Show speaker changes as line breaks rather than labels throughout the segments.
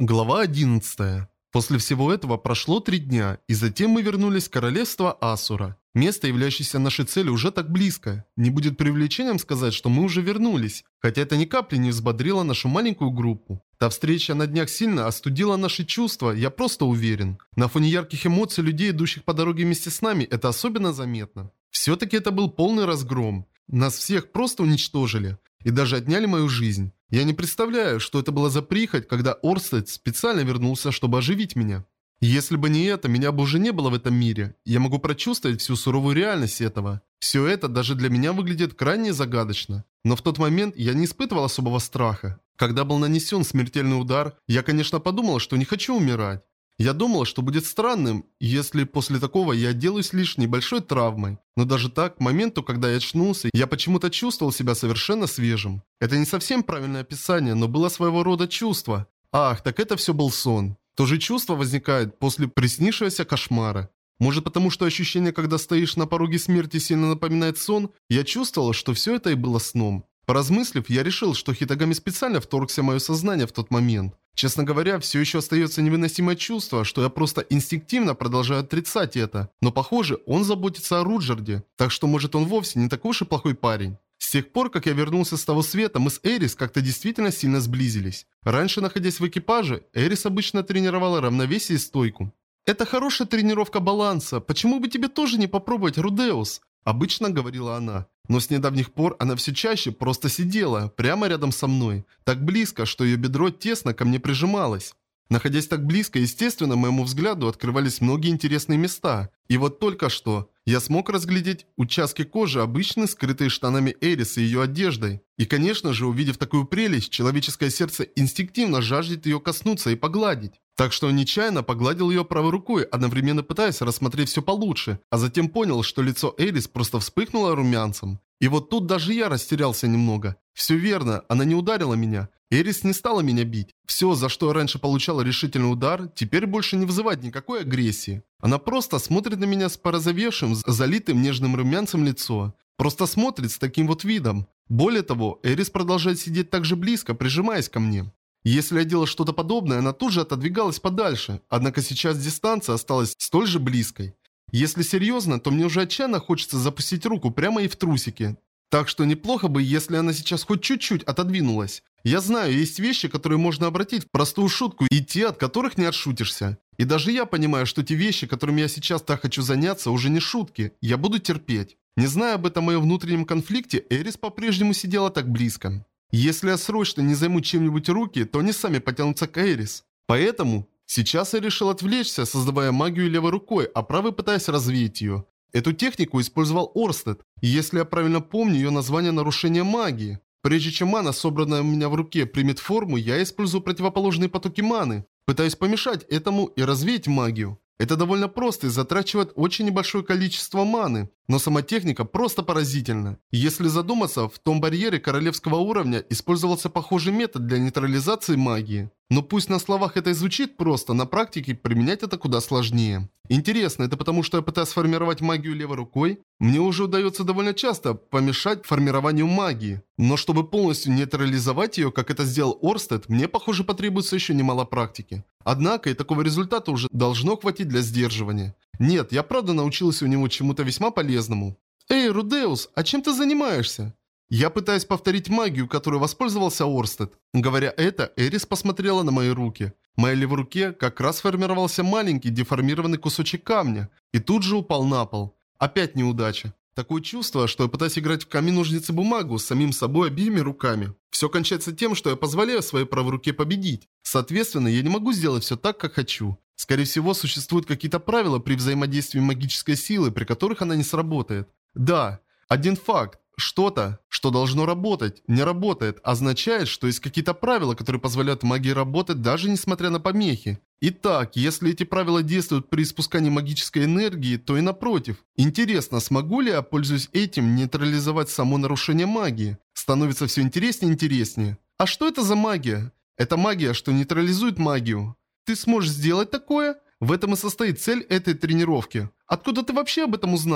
Глава 11. После всего этого прошло 3 дня, и затем мы вернулись в королевство Асура. Место, являющееся нашей целью, уже так близко. Не будет преувеличением сказать, что мы уже вернулись, хотя это ни капли не взбодрило нашу маленькую группу. Та встреча на днях сильно остудила наши чувства, я просто уверен. На фоне ярких эмоций людей, идущих по дороге вместе с нами, это особенно заметно. Все-таки это был полный разгром. Нас всех просто уничтожили. И даже отняли мою жизнь. Я не представляю, что это было за прихоть, когда Орстед специально вернулся, чтобы оживить меня. Если бы не это, меня бы уже не было в этом мире. Я могу прочувствовать всю суровую реальность этого. Все это даже для меня выглядит крайне загадочно. Но в тот момент я не испытывал особого страха. Когда был нанесен смертельный удар, я, конечно, подумал, что не хочу умирать. Я думал, что будет странным, если после такого я отделаюсь лишь небольшой травмой. Но даже так, к моменту, когда я очнулся, я почему-то чувствовал себя совершенно свежим. Это не совсем правильное описание, но было своего рода чувство. Ах, так это все был сон. То же чувство возникает после приснившегося кошмара. Может потому, что ощущение, когда стоишь на пороге смерти, сильно напоминает сон, я чувствовал, что все это и было сном. Поразмыслив, я решил, что Хитагами специально вторгся в мое сознание в тот момент. Честно говоря, все еще остается невыносимое чувство, что я просто инстинктивно продолжаю отрицать это. Но похоже, он заботится о Руджерде, так что может он вовсе не такой уж и плохой парень. С тех пор, как я вернулся с того света, мы с Эрис как-то действительно сильно сблизились. Раньше, находясь в экипаже, Эрис обычно тренировала равновесие и стойку. «Это хорошая тренировка баланса, почему бы тебе тоже не попробовать, Рудеус?» Обычно говорила она. Но с недавних пор она все чаще просто сидела, прямо рядом со мной. Так близко, что ее бедро тесно ко мне прижималось. Находясь так близко, естественно, моему взгляду открывались многие интересные места. И вот только что я смог разглядеть участки кожи, обычно скрытые штанами Эрис и ее одеждой. И, конечно же, увидев такую прелесть, человеческое сердце инстинктивно жаждет ее коснуться и погладить. Так что он нечаянно погладил ее правой рукой, одновременно пытаясь рассмотреть все получше, а затем понял, что лицо Эрис просто вспыхнуло румянцем. И вот тут даже я растерялся немного. Все верно, она не ударила меня. Эрис не стала меня бить. Все, за что я раньше получала решительный удар, теперь больше не вызывает никакой агрессии. Она просто смотрит на меня с порозовевшим, залитым нежным румянцем лицо. Просто смотрит с таким вот видом. Более того, Эрис продолжает сидеть так же близко, прижимаясь ко мне. Если я делал что-то подобное, она тут же отодвигалась подальше. Однако сейчас дистанция осталась столь же близкой. Если серьезно, то мне уже отчаянно хочется запустить руку прямо ей в трусики. Так что неплохо бы, если она сейчас хоть чуть-чуть отодвинулась. Я знаю, есть вещи, которые можно обратить в простую шутку, и те, от которых не отшутишься. И даже я понимаю, что те вещи, которыми я сейчас так хочу заняться, уже не шутки. Я буду терпеть. Не зная об этом моем внутреннем конфликте, Эрис по-прежнему сидела так близко. Если я срочно не займу чем-нибудь руки, то они сами потянутся к Эрис. Поэтому сейчас я решил отвлечься, создавая магию левой рукой, а правой пытаясь развеять ее. Эту технику использовал Орстед, и если я правильно помню, ее название нарушение магии. Прежде чем мана, собранная у меня в руке, примет форму, я использую противоположные потоки маны. Пытаюсь помешать этому и развеять магию. Это довольно просто и затрачивает очень небольшое количество маны, но сама техника просто поразительна. Если задуматься, в том барьере королевского уровня использовался похожий метод для нейтрализации магии. Но пусть на словах это и звучит просто, на практике применять это куда сложнее. Интересно, это потому что я пытаюсь сформировать магию левой рукой? Мне уже удается довольно часто помешать формированию магии. Но чтобы полностью нейтрализовать ее, как это сделал Орстед, мне, похоже, потребуется еще немало практики. Однако и такого результата уже должно хватить для сдерживания. Нет, я правда научился у него чему-то весьма полезному. «Эй, Рудеус, а чем ты занимаешься?» Я пытаюсь повторить магию, которой воспользовался Орстед. Говоря это, Эрис посмотрела на мои руки. В моей левой руке как раз сформировался маленький деформированный кусочек камня. И тут же упал на пол. Опять неудача. Такое чувство, что я пытаюсь играть в камень-ножницы-бумагу с самим собой обеими руками. Все кончается тем, что я позволяю своей правой руке победить. Соответственно, я не могу сделать все так, как хочу. Скорее всего, существуют какие-то правила при взаимодействии магической силы, при которых она не сработает. Да, один факт. Что-то, что должно работать, не работает, означает, что есть какие-то правила, которые позволяют магии работать даже несмотря на помехи. Итак, если эти правила действуют при испускании магической энергии, то и напротив. Интересно, смогу ли я, пользуясь этим, нейтрализовать само нарушение магии? Становится все интереснее и интереснее. А что это за магия? Это магия, что нейтрализует магию. Ты сможешь сделать такое? В этом и состоит цель этой тренировки. Откуда ты вообще об этом узнал?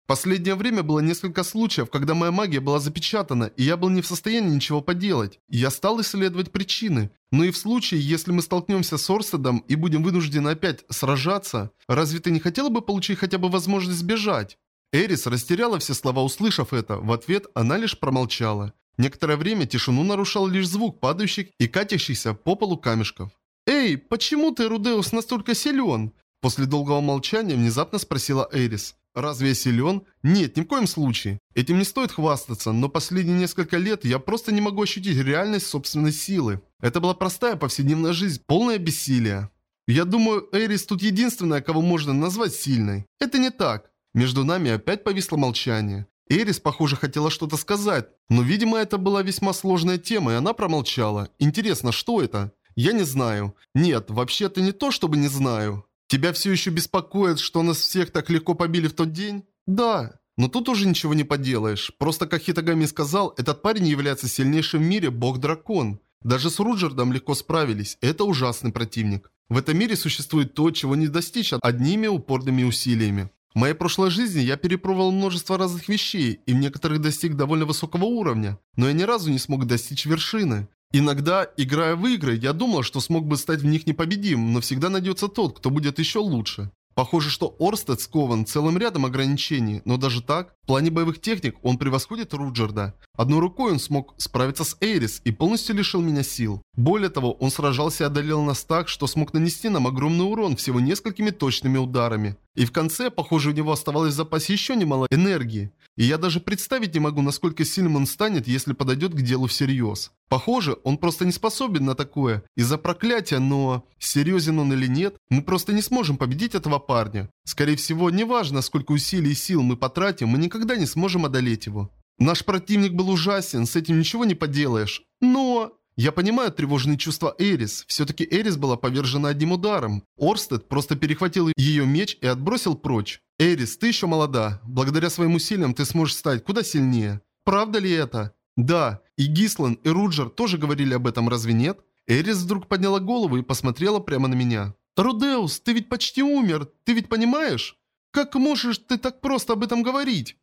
Последнее время было несколько случаев, когда моя магия была запечатана, и я был не в состоянии ничего поделать. Я стал исследовать причины. Но и в случае, если мы столкнемся с Орстедом и будем вынуждены опять сражаться, разве ты не хотела бы получить хотя бы возможность сбежать? Эрис растеряла все слова, услышав это. В ответ она лишь промолчала. Некоторое время тишину нарушал лишь звук падающих и катящихся по полу камешков. «Эй, почему ты, Рудеус, настолько силен?» После долгого молчания внезапно спросила Эрис. «Разве я силен? Нет, ни в коем случае. Этим не стоит хвастаться, но последние несколько лет я просто не могу ощутить реальность собственной силы. Это была простая повседневная жизнь, полная бессилия. Я думаю, Эрис тут единственная, кого можно назвать сильной. Это не так». Между нами опять повисло молчание. Эрис, похоже, хотела что-то сказать, но, видимо, это была весьма сложная тема, и она промолчала. Интересно, что это? Я не знаю. Нет, вообще-то не то, чтобы не знаю. Тебя все еще беспокоит, что нас всех так легко побили в тот день? Да. Но тут уже ничего не поделаешь. Просто, как Хитагами сказал, этот парень является сильнейшим в мире бог-дракон. Даже с Руджердом легко справились. Это ужасный противник. В этом мире существует то, чего не достичь одними упорными усилиями. В моей прошлой жизни я перепробовал множество разных вещей, и в некоторых достиг довольно высокого уровня, но я ни разу не смог достичь вершины. Иногда, играя в игры, я думал, что смог бы стать в них непобедимым, но всегда найдется тот, кто будет еще лучше. Похоже, что Орстед скован целым рядом ограничений, но даже так, в плане боевых техник он превосходит Руджерда. Одной рукой он смог справиться с Эрис и полностью лишил меня сил. Более того, он сражался и одолел нас так, что смог нанести нам огромный урон всего несколькими точными ударами. И в конце, похоже, у него оставалось в запасе еще немало энергии. И я даже представить не могу, насколько сильным он станет, если подойдет к делу всерьез. Похоже, он просто не способен на такое из-за проклятия, но... Серьезен он или нет, мы просто не сможем победить этого парня. Скорее всего, неважно, сколько усилий и сил мы потратим, мы никогда не сможем одолеть его. Наш противник был ужасен, с этим ничего не поделаешь. Но... Я понимаю тревожные чувства Эрис. Все-таки Эрис была повержена одним ударом. Орстед просто перехватил ее меч и отбросил прочь. Эрис, ты еще молода. Благодаря своим усилиям ты сможешь стать куда сильнее. Правда ли это? Да. И Гислан, и Руджер тоже говорили об этом, разве нет? Эрис вдруг подняла голову и посмотрела прямо на меня. Рудеус, ты ведь почти умер. Ты ведь понимаешь? Как можешь ты так просто об этом говорить?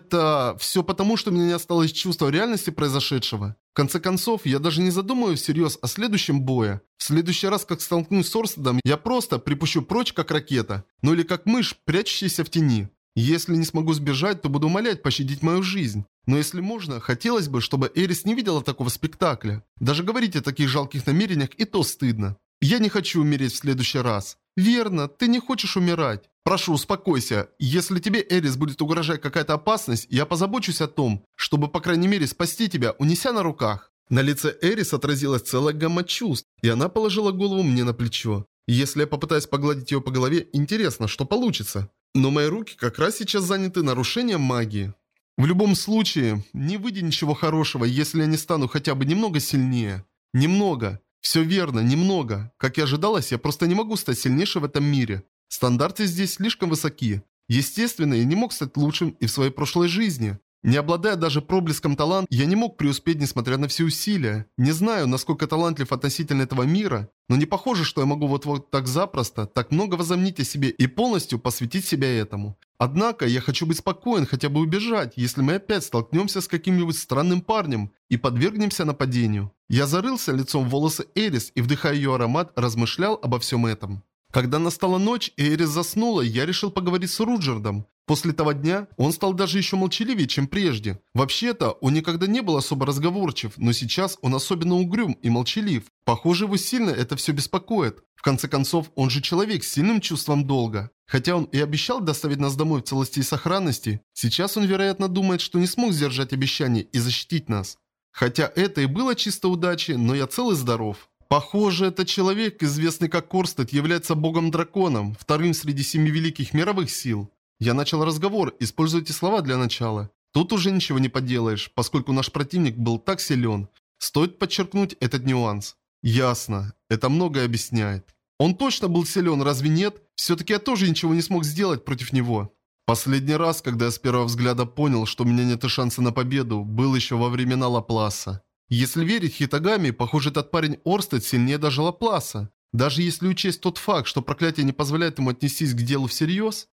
Это все потому, что у меня не осталось чувства реальности произошедшего. В конце концов, я даже не задумываюсь всерьез о следующем бое. В следующий раз, как столкнусь с Орстедом, я просто припущу прочь, как ракета. Ну или как мышь, прячущаяся в тени. Если не смогу сбежать, то буду умолять пощадить мою жизнь. Но если можно, хотелось бы, чтобы Эрис не видела такого спектакля. Даже говорить о таких жалких намерениях и то стыдно. Я не хочу умереть в следующий раз. Верно, ты не хочешь умирать. Прошу, успокойся. Если тебе, Эрис, будет угрожать какая-то опасность, я позабочусь о том, чтобы, по крайней мере, спасти тебя, унеся на руках. На лице Эрис отразилась целая гамма чувств, и она положила голову мне на плечо. Если я попытаюсь погладить ее по голове, интересно, что получится. Но мои руки как раз сейчас заняты нарушением магии. В любом случае, не выйдет ничего хорошего, если я не стану хотя бы немного сильнее. Немного. Все верно, немного. Как и ожидалось, я просто не могу стать сильнейшим в этом мире. Стандарты здесь слишком высоки. Естественно, я не мог стать лучшим и в своей прошлой жизни. Не обладая даже проблеском таланта, я не мог преуспеть, несмотря на все усилия. Не знаю, насколько талантлив относительно этого мира, но не похоже, что я могу вот так запросто, так много возомнить о себе и полностью посвятить себя этому. Однако, я хочу быть спокоен, хотя бы убежать, если мы опять столкнемся с каким-нибудь странным парнем и подвергнемся нападению. Я зарылся лицом в волосы Эрис и, вдыхая ее аромат, размышлял обо всем этом. Когда настала ночь и Эрис заснула, я решил поговорить с Руджердом. После того дня он стал даже еще молчаливее, чем прежде. Вообще-то, он никогда не был особо разговорчив, но сейчас он особенно угрюм и молчалив. Похоже, его сильно это все беспокоит. В конце концов, он же человек с сильным чувством долга. Хотя он и обещал доставить нас домой в целости и сохранности, сейчас он, вероятно, думает, что не смог сдержать обещание и защитить нас. Хотя это и было чисто удачей, но я цел и здоров. Похоже, этот человек, известный как Орстед, является богом-драконом, вторым среди 7 великих мировых сил. Я начал разговор, используя эти слова для начала. Тут уже ничего не поделаешь, поскольку наш противник был так силен. Стоит подчеркнуть этот нюанс. Ясно. Это многое объясняет. Он точно был силен, разве нет? Все-таки я тоже ничего не смог сделать против него. Последний раз, когда я с первого взгляда понял, что у меня нет и шанса на победу, был еще во времена Лапласа. Если верить Хитагами, похоже, этот парень Орстед сильнее даже Лапласа. Даже если учесть тот факт, что проклятие не позволяет ему отнестись к делу всерьез.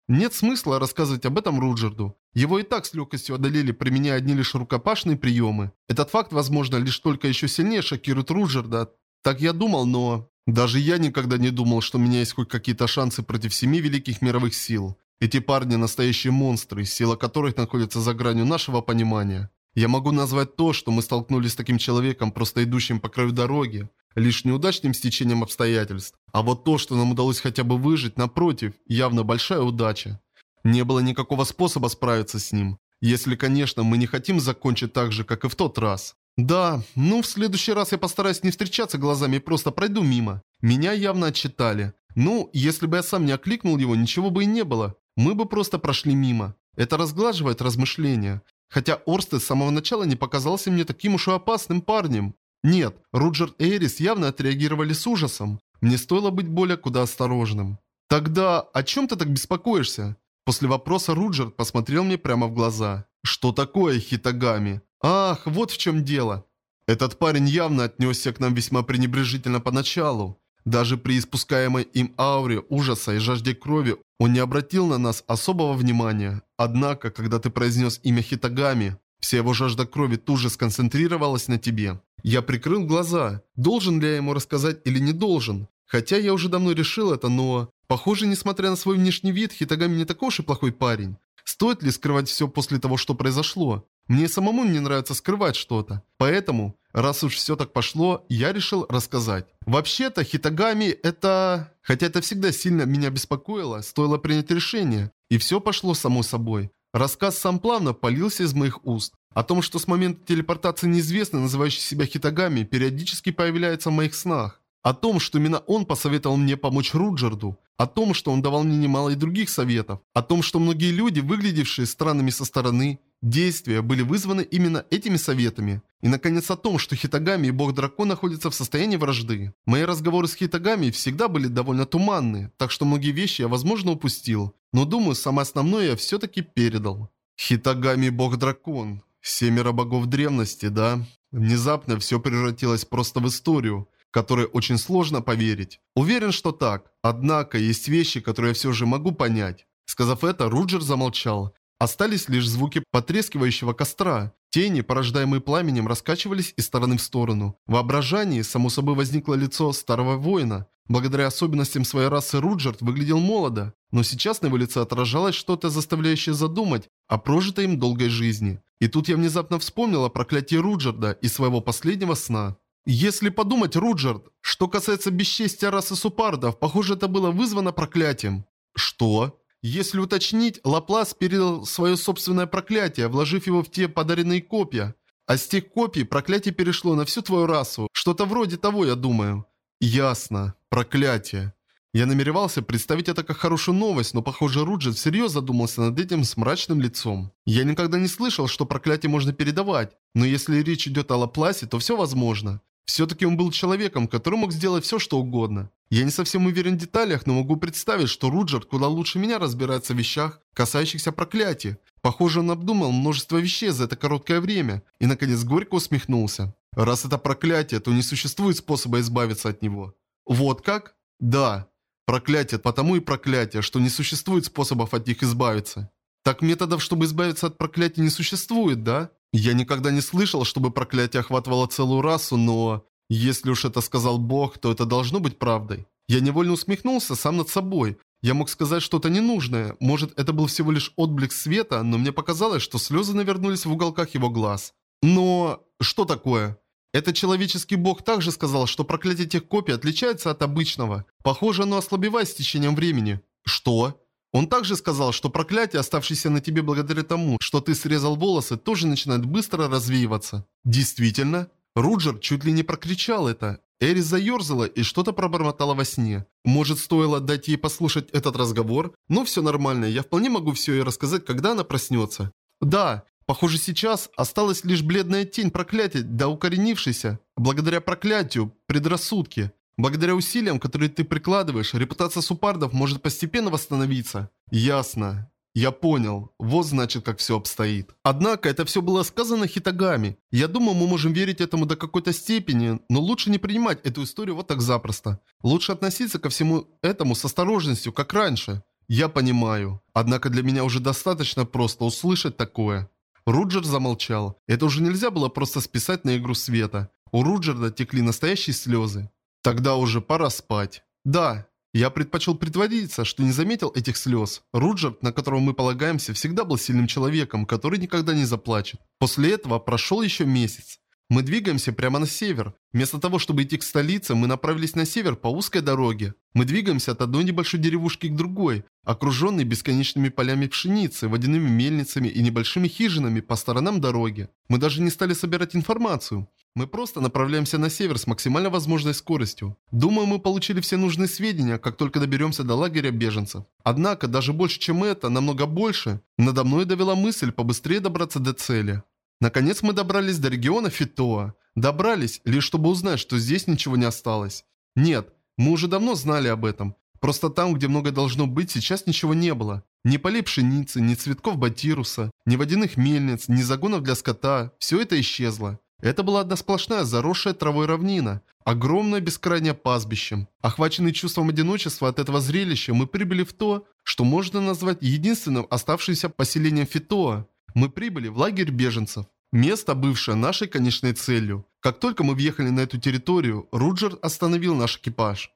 Нет смысла рассказывать об этом Руджерду. Его и так с легкостью одолели, применяя одни лишь рукопашные приемы. Этот факт, возможно, лишь только еще сильнее шокирует Руджерда. Так я думал, но... Даже я никогда не думал, что у меня есть хоть какие-то шансы против 7 великих мировых сил. Эти парни настоящие монстры, сила которых находится за гранью нашего понимания. Я могу назвать то, что мы столкнулись с таким человеком, просто идущим по краю дороги, лишь неудачным стечением обстоятельств. А вот то, что нам удалось хотя бы выжить, напротив, явно большая удача. Не было никакого способа справиться с ним. Если, конечно, мы не хотим закончить так же, как и в тот раз. Да, ну в следующий раз я постараюсь не встречаться глазами и просто пройду мимо. Меня явно отчитали. Ну, если бы я сам не окликнул его, ничего бы и не было. Мы бы просто прошли мимо. Это разглаживает размышления. Хотя Орстед с самого начала не показался мне таким уж и опасным парнем. Нет, Руджерд и Эрис явно отреагировали с ужасом. Мне стоило быть более куда осторожным. Тогда о чем ты так беспокоишься? После вопроса Руджерд посмотрел мне прямо в глаза. Что такое, Хитагами? Ах, вот в чем дело. Этот парень явно отнесся к нам весьма пренебрежительно поначалу. Даже при испускаемой им ауре ужаса и жажде крови он не обратил на нас особого внимания. Однако, когда ты произнес имя Хитагами, вся его жажда крови тут же сконцентрировалась на тебе. Я прикрыл глаза. Должен ли я ему рассказать или не должен? Хотя я уже давно решил это, но... Похоже, несмотря на свой внешний вид, Хитагами не такой уж и плохой парень. Стоит ли скрывать все после того, что произошло? Мне самому не нравится скрывать что-то. Поэтому, раз уж все так пошло, я решил рассказать. Вообще-то, Хитагами это... Хотя это всегда сильно меня беспокоило, стоило принять решение. И все пошло само собой. Рассказ сам плавно полился из моих уст. О том, что с момента телепортации неизвестный, называющий себя Хитагами, периодически появляется в моих снах. О том, что именно он посоветовал мне помочь Руджерду. О том, что он давал мне немало и других советов. О том, что многие люди, выглядевшие странными со стороны, действия были вызваны именно этими советами. И наконец о том, что Хитагами и Бог-Дракон находятся в состоянии вражды. Мои разговоры с Хитагами всегда были довольно туманны, так что многие вещи я возможно упустил. Но думаю, самое основное я все-таки передал. Хитагами Бог-Дракон. 7 богов древности, да? Внезапно все превратилось просто в историю, которой очень сложно поверить. Уверен, что так. Однако, есть вещи, которые я все же могу понять. Сказав это, Руджер замолчал. Остались лишь звуки потрескивающего костра. Тени, порождаемые пламенем, раскачивались из стороны в сторону. В воображении, само собой, возникло лицо старого воина. Благодаря особенностям своей расы Руджерд выглядел молодо, но сейчас на его лице отражалось что-то, заставляющее задумать о прожитой им долгой жизни. И тут я внезапно вспомнил о проклятии Руджерда и своего последнего сна. Если подумать, Руджерд, что касается бесчестия расы супардов, похоже, это было вызвано проклятием. Что? Если уточнить, Лаплас передал свое собственное проклятие, вложив его в те подаренные копья. А с тех копий проклятие перешло на всю твою расу. Что-то вроде того, я думаю. Ясно. Проклятие. Я намеревался представить это как хорошую новость, но, похоже, Руджерд всерьез задумался над этим с мрачным лицом. Я никогда не слышал, что проклятие можно передавать, но если речь идет о Лапласе, то все возможно. Все-таки он был человеком, который мог сделать все, что угодно. Я не совсем уверен в деталях, но могу представить, что Руджерд куда лучше меня разбирается в вещах, касающихся проклятия. Похоже, он обдумал множество вещей за это короткое время и, наконец, горько усмехнулся. Раз это проклятие, то не существует способа избавиться от него. Вот как? Да. Проклятие, потому и проклятие, что не существует способов от них избавиться. Так методов, чтобы избавиться от проклятия, не существует, да? Я никогда не слышал, чтобы проклятие охватывало целую расу, но... Если уж это сказал Бог, то это должно быть правдой. Я невольно усмехнулся сам над собой. Я мог сказать что-то ненужное. Может, это был всего лишь отблеск света, но мне показалось, что слезы навернулись в уголках его глаз. Но... Что такое? Этот человеческий бог также сказал, что проклятие тех копий отличается от обычного. Похоже, оно ослабевает с течением времени. Что? Он также сказал, что проклятие, оставшееся на тебе благодаря тому, что ты срезал волосы, тоже начинает быстро развеиваться. Действительно? Руджер чуть ли не прокричал это. Эрис заерзала и что-то пробормотала во сне. Может, стоило дать ей послушать этот разговор? Но все нормально, я вполне могу все ей рассказать, когда она проснется. Да, похоже, сейчас осталась лишь бледная тень проклятия, да укоренившейся. Благодаря проклятию, предрассудки. Благодаря усилиям, которые ты прикладываешь, репутация супардов может постепенно восстановиться. Ясно. Я понял. Вот значит, как все обстоит. Однако, это все было сказано Хитагами. Я думаю, мы можем верить этому до какой-то степени, но лучше не принимать эту историю вот так запросто. Лучше относиться ко всему этому с осторожностью, как раньше. Я понимаю. Однако для меня уже достаточно просто услышать такое. Руджер замолчал. Это уже нельзя было просто списать на игру света. У Руджерда текли настоящие слезы. Тогда уже пора спать. Да, я предпочел притвориться, что не заметил этих слез. Руджерд, на которого мы полагаемся, всегда был сильным человеком, который никогда не заплачет. После этого прошел еще месяц. Мы двигаемся прямо на север. Вместо того, чтобы идти к столице, мы направились на север по узкой дороге. Мы двигаемся от одной небольшой деревушки к другой, окруженной бесконечными полями пшеницы, водяными мельницами и небольшими хижинами по сторонам дороги. Мы даже не стали собирать информацию. Мы просто направляемся на север с максимально возможной скоростью. Думаю, мы получили все нужные сведения, как только доберемся до лагеря беженцев. Однако, даже больше, чем это, намного больше, надо мной довела мысль побыстрее добраться до цели. Наконец мы добрались до региона Фитоа. Добрались, лишь чтобы узнать, что здесь ничего не осталось. Нет, мы уже давно знали об этом. Просто там, где многое должно быть, сейчас ничего не было. Ни полей пшеницы, ни цветков батируса, ни водяных мельниц, ни загонов для скота. Все это исчезло. Это была одна сплошная заросшая травой равнина. Огромное бескрайнее пастбище. Охваченный чувством одиночества от этого зрелища, мы прибыли в то, что можно назвать единственным оставшимся поселением Фитоа. Мы прибыли в лагерь беженцев. Место, бывшее нашей конечной целью. Как только мы въехали на эту территорию, Руджер остановил наш экипаж.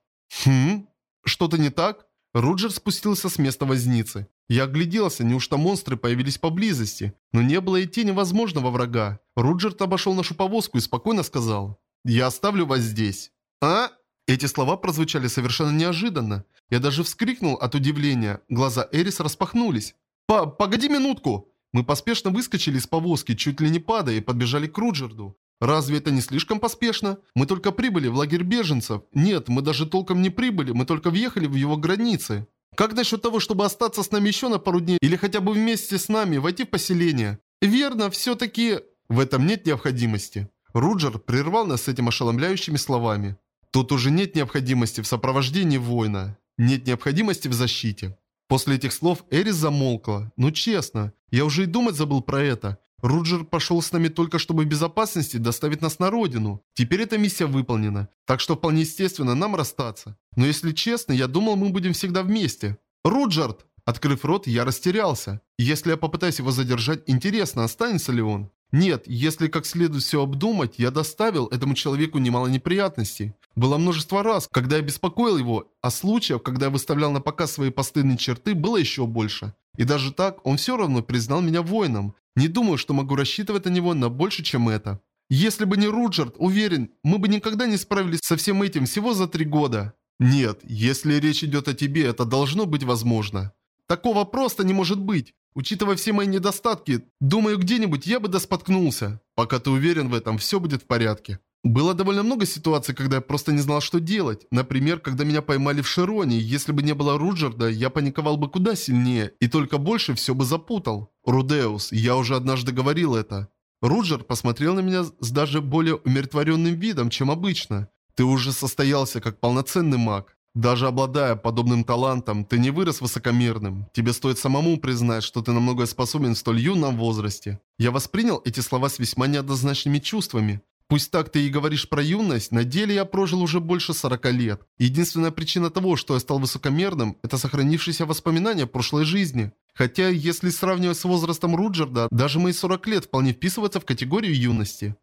Что-то не так? Руджер спустился с места возницы. Я огляделся, неужто монстры появились поблизости, но не было и тени возможного врага. Руджер обошел нашу повозку и спокойно сказал: «Я оставлю вас здесь». «А?» Эти слова прозвучали совершенно неожиданно. Я даже вскрикнул от удивления. Глаза Эрис распахнулись. «Погоди минутку!» Мы поспешно выскочили из повозки, чуть ли не падая, и подбежали к Руджерду. Разве это не слишком поспешно? Мы только прибыли в лагерь беженцев. Нет, мы даже толком не прибыли, мы только въехали в его границы. Как насчет того, чтобы остаться с нами еще на пару дней, или хотя бы вместе с нами войти в поселение? Верно, все-таки... В этом нет необходимости. Руджер прервал нас с этими ошеломляющими словами. Тут уже нет необходимости в сопровождении воина. Нет необходимости в защите. После этих слов Эрис замолкла. Ну честно, я уже и думать забыл про это. Руджер пошел с нами только чтобы в безопасности доставить нас на родину. Теперь эта миссия выполнена, так что вполне естественно нам расстаться. Но если честно, я думал, мы будем всегда вместе. Руджерд! Открыв рот, я растерялся. Если я попытаюсь его задержать, интересно, останется ли он? Нет, если как следует все обдумать, я доставил этому человеку немало неприятностей. Было множество раз, когда я беспокоил его, а случаев, когда я выставлял на показ свои постыдные черты, было еще больше. И даже так, он все равно признал меня воином. Не думаю, что могу рассчитывать на него на больше, чем это. Если бы не Руджерд, уверен, мы бы никогда не справились со всем этим всего за 3 года. Нет, если речь идет о тебе, это должно быть возможно. Такого просто не может быть. Учитывая все мои недостатки, думаю, где-нибудь я бы споткнулся. Пока ты уверен в этом, все будет в порядке. Было довольно много ситуаций, когда я просто не знал, что делать. Например, когда меня поймали в Широне, если бы не было Руджерда, я паниковал бы куда сильнее и только больше все бы запутал. Рудеус, я уже однажды говорил это. Руджер посмотрел на меня с даже более умиротворенным видом, чем обычно. Ты уже состоялся как полноценный маг. Даже обладая подобным талантом, ты не вырос высокомерным. Тебе стоит самому признать, что ты на многое способен в столь юном возрасте. Я воспринял эти слова с весьма неоднозначными чувствами. Пусть так ты и говоришь про юность, на деле я прожил уже больше 40 лет. Единственная причина того, что я стал высокомерным, это сохранившиеся воспоминания прошлой жизни. Хотя, если сравнивать с возрастом Руджерда, даже мои 40 лет вполне вписываются в категорию юности.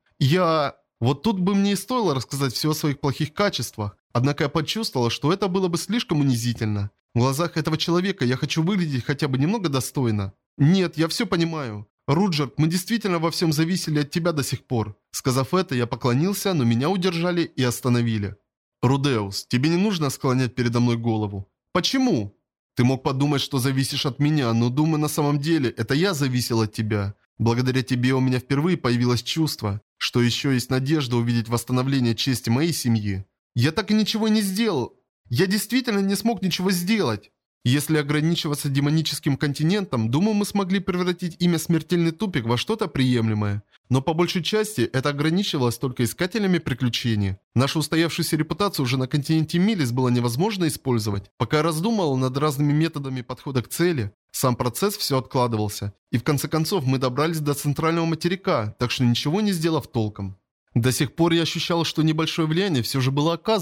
Вот тут бы мне и стоило рассказать все о своих плохих качествах. Однако я почувствовал, что это было бы слишком унизительно. В глазах этого человека я хочу выглядеть хотя бы немного достойно. Нет, я все понимаю. Руджерд, мы действительно во всем зависели от тебя до сих пор. Сказав это, я поклонился, но меня удержали и остановили. Рудеус, тебе не нужно склонять передо мной голову. Почему? Ты мог подумать, что зависишь от меня, но думаю, на самом деле, это я зависел от тебя. Благодаря тебе у меня впервые появилось чувство, что еще есть надежда увидеть восстановление чести моей семьи. Я так и ничего не сделал. Я действительно не смог ничего сделать. Если ограничиваться демоническим континентом, думаю, мы смогли превратить имя Смертельный Тупик во что-то приемлемое. Но по большей части это ограничивалось только искателями приключений. Нашу устоявшуюся репутацию уже на континенте Милис было невозможно использовать. Пока я раздумывал над разными методами подхода к цели, сам процесс все откладывался. И в конце концов мы добрались до центрального материка, так что ничего не сделав толком. До сих пор я ощущал, что небольшое влияние все же было оказано.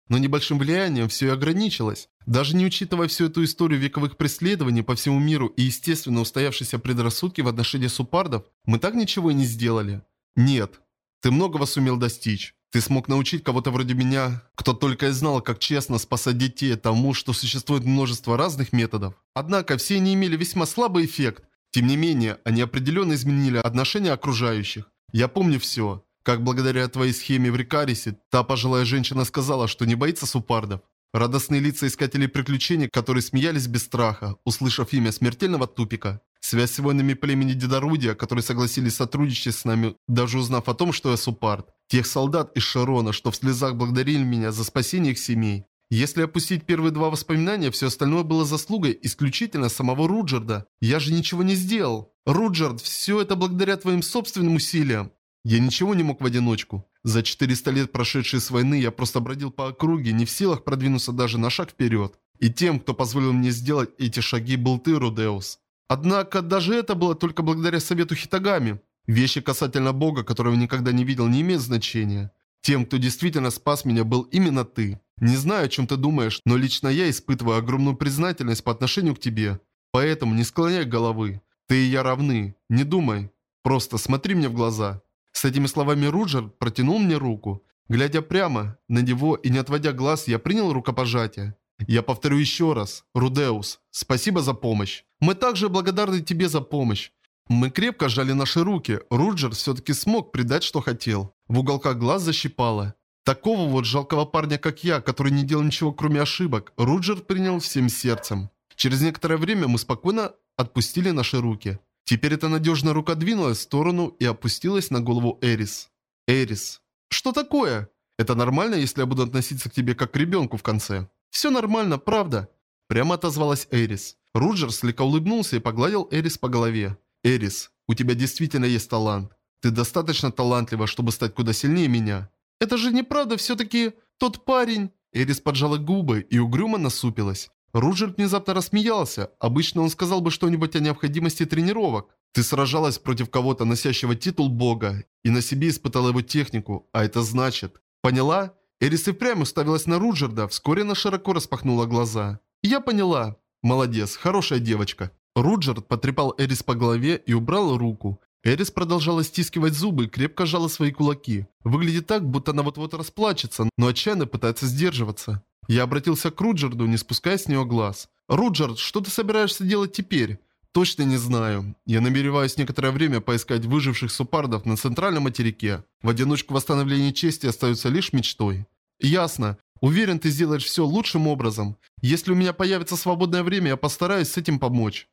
Но небольшим влиянием все и ограничилось. Даже не учитывая всю эту историю вековых преследований по всему миру и естественно устоявшиеся предрассудки в отношении суппардов, мы так ничего и не сделали. Нет. Ты многого сумел достичь. Ты смог научить кого-то вроде меня, кто только и знал, как честно спасать детей, тому, что существует множество разных методов. Однако все они имели весьма слабый эффект. Тем не менее, они определенно изменили отношения окружающих. Я помню все. Как благодаря твоей схеме в Рикарисе, та пожилая женщина сказала, что не боится суппардов. Радостные лица искателей приключений, которые смеялись без страха, услышав имя смертельного тупика. Связь с воинами племени Дедорудия, которые согласились сотрудничать с нами, даже узнав о том, что я суппард. Тех солдат из Шарона, что в слезах благодарили меня за спасение их семей. Если опустить первые два воспоминания, все остальное было заслугой исключительно самого Руджерда. Я же ничего не сделал. Руджерд, все это благодаря твоим собственным усилиям. Я ничего не мог в одиночку. За 400 лет, прошедшие с войны, я просто бродил по округе, не в силах продвинуться даже на шаг вперед. И тем, кто позволил мне сделать эти шаги, был ты, Рудеус. Однако, даже это было только благодаря совету Хитагами. Вещи касательно Бога, которого я никогда не видел, не имеют значения. Тем, кто действительно спас меня, был именно ты. Не знаю, о чем ты думаешь, но лично я испытываю огромную признательность по отношению к тебе. Поэтому не склоняй головы. Ты и я равны. Не думай. Просто смотри мне в глаза. С этими словами Руджер протянул мне руку. Глядя прямо на него и не отводя глаз, я принял рукопожатие. Я повторю еще раз. Рудеус, спасибо за помощь. Мы также благодарны тебе за помощь. Мы крепко сжали наши руки. Руджер все-таки смог придать, что хотел. В уголках глаз защипало. Такого вот жалкого парня, как я, который не делал ничего кроме ошибок, Руджер принял всем сердцем. Через некоторое время мы спокойно отпустили наши руки. Теперь эта надежная рука двинулась в сторону и опустилась на голову Эрис. Эрис. Что такое? Это нормально, если я буду относиться к тебе как к ребенку в конце? Все нормально, правда? Прямо отозвалась Эрис. Руджер слегка улыбнулся и погладил Эрис по голове. Эрис, у тебя действительно есть талант. Ты достаточно талантлива, чтобы стать куда сильнее меня. Это же неправда, все-таки тот парень. Эрис поджала губы и угрюмо насупилась. Руджер внезапно рассмеялся. Обычно он сказал бы что-нибудь о необходимости тренировок. Ты сражалась против кого-то, носящего титул бога, и на себе испытала его технику, а это значит... Поняла? Эрис и впрямь уставилась на Руджерда, вскоре она широко распахнула глаза. Я поняла. Молодец, хорошая девочка. Руджерд потрепал Эрис по голове и убрал руку. Эрис продолжала стискивать зубы и крепко сжала свои кулаки. Выглядит так, будто она вот-вот расплачется, но отчаянно пытается сдерживаться. Я обратился к Руджерду, не спуская с него глаз. «Руджерд, что ты собираешься делать теперь?» «Точно не знаю. Я намереваюсь некоторое время поискать выживших суппардов на центральном материке. В одиночку восстановление чести остается лишь мечтой». «Ясно. Уверен, ты сделаешь все лучшим образом. Если у меня появится свободное время, я постараюсь с этим помочь».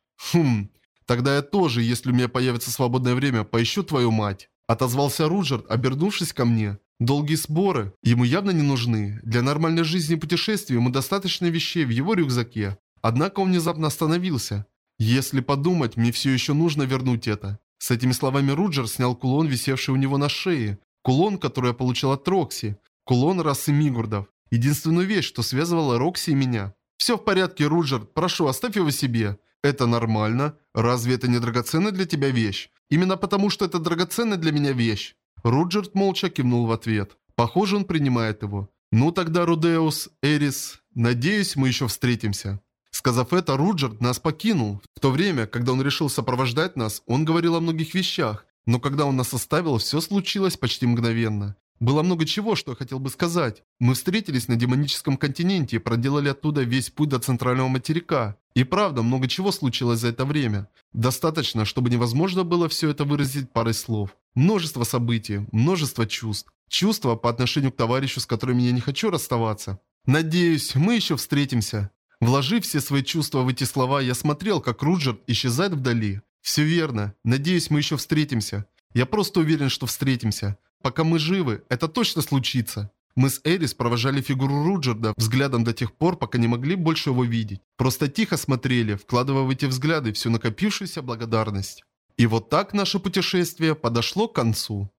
Тогда я тоже, если у меня появится свободное время, поищу твою мать». Отозвался Руджерд, обернувшись ко мне. Долгие сборы ему явно не нужны. Для нормальной жизни и путешествий ему достаточно вещей в его рюкзаке. Однако он внезапно остановился. Если подумать, мне все еще нужно вернуть это. С этими словами Руджер снял кулон, висевший у него на шее. Кулон, который я получил от Рокси. Кулон расы Мигурдов. Единственную вещь, что связывала Рокси и меня. «Все в порядке, Руджерд, прошу, оставь его себе». «Это нормально. Разве это не драгоценная для тебя вещь?» «Именно потому, что это драгоценная для меня вещь». Руджерд молча кивнул в ответ. Похоже, он принимает его. «Ну тогда, Рудеус, Эрис, надеюсь, мы еще встретимся». Сказав это, Руджерд нас покинул. В то время, когда он решил сопровождать нас, он говорил о многих вещах. Но когда он нас оставил, все случилось почти мгновенно. Было много чего, что я хотел бы сказать. Мы встретились на демоническом континенте и проделали оттуда весь путь до центрального материка. И правда, много чего случилось за это время. Достаточно, чтобы невозможно было все это выразить парой слов. Множество событий, множество чувств. Чувства по отношению к товарищу, с которым я не хочу расставаться. Надеюсь, мы еще встретимся. Вложив все свои чувства в эти слова, я смотрел, как Руджерд исчезает вдали. Все верно. Надеюсь, мы еще встретимся. Я просто уверен, что встретимся. Пока мы живы, это точно случится. Мы с Эрис провожали фигуру Руджерда взглядом до тех пор, пока не могли больше его видеть. Просто тихо смотрели, вкладывая в эти взгляды всю накопившуюся благодарность. И вот так наше путешествие подошло к концу.